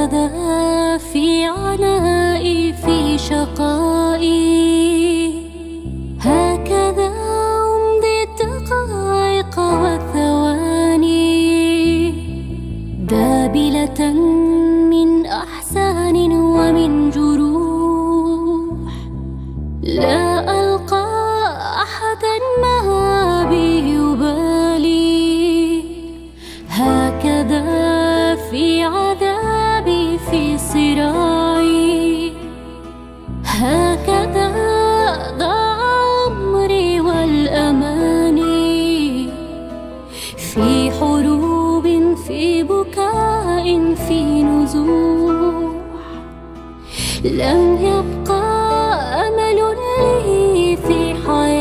هكذا في عنائي في شقائي، هكذا أمضي الدقائق والثواني، دابلة من أحزان ومن جروح، لا ألقى أحدا ما بي يبالي. هكذا في عذابي في صراعي، هكذا ضاع عمري والأماني، في حروب في بكاء في نزوح، لم يبقى أمل لي في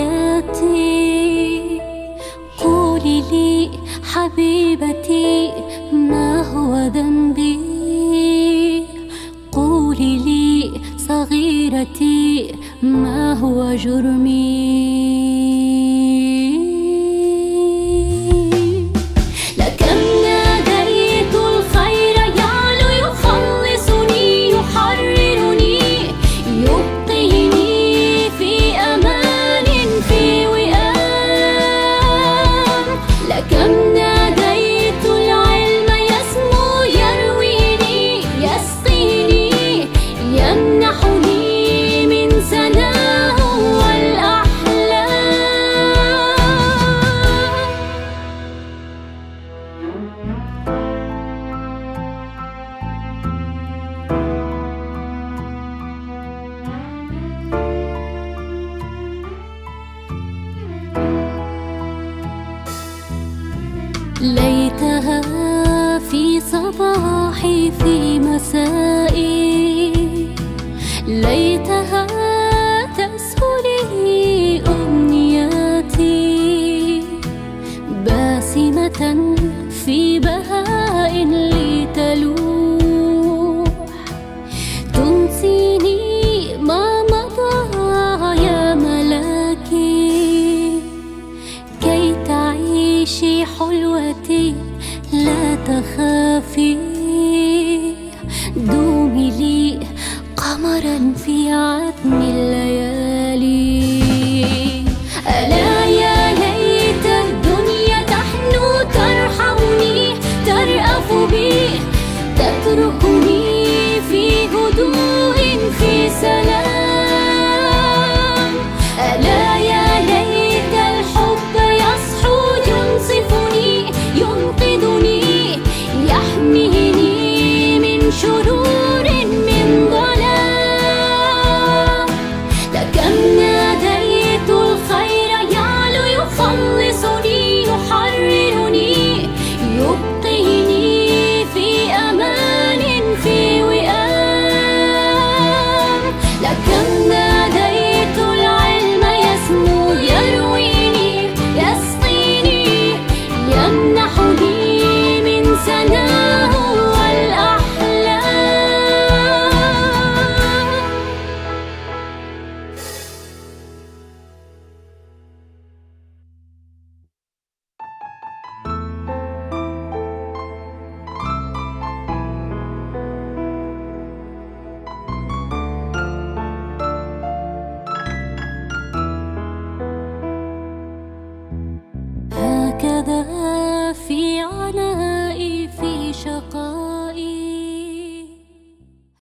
حياتي. قولي لي حبيبتي ما هو ذنبي، قولي لي صغيرتي ما هو جرمي. ليتها في صباحي في مسائي، ليتها تسهلي أمنياتي، باسمة في بهاء لي تلوح، تنسيني ما مضى يا ملاكي، كي تعيشي حلوتي لا تخافي. دومي لي قمرا في عتم الليالي. ألا يا ليت الدنيا تحنو ترحمني، ترأف بي، تتركني في هدوء في سلام. ألا يا ليت الحب يصحو ينصفني، ينقذني، يحميني من شرور من ظلام. لكم ناديت الخير يعلو يخلصني، يحررني، يبقيني في أمان في وئام. لكم ناديت العلم يسمو يرويني، يسقيني، يمنحني من سناه والأحلام. هكذا في عنائي في شقائي.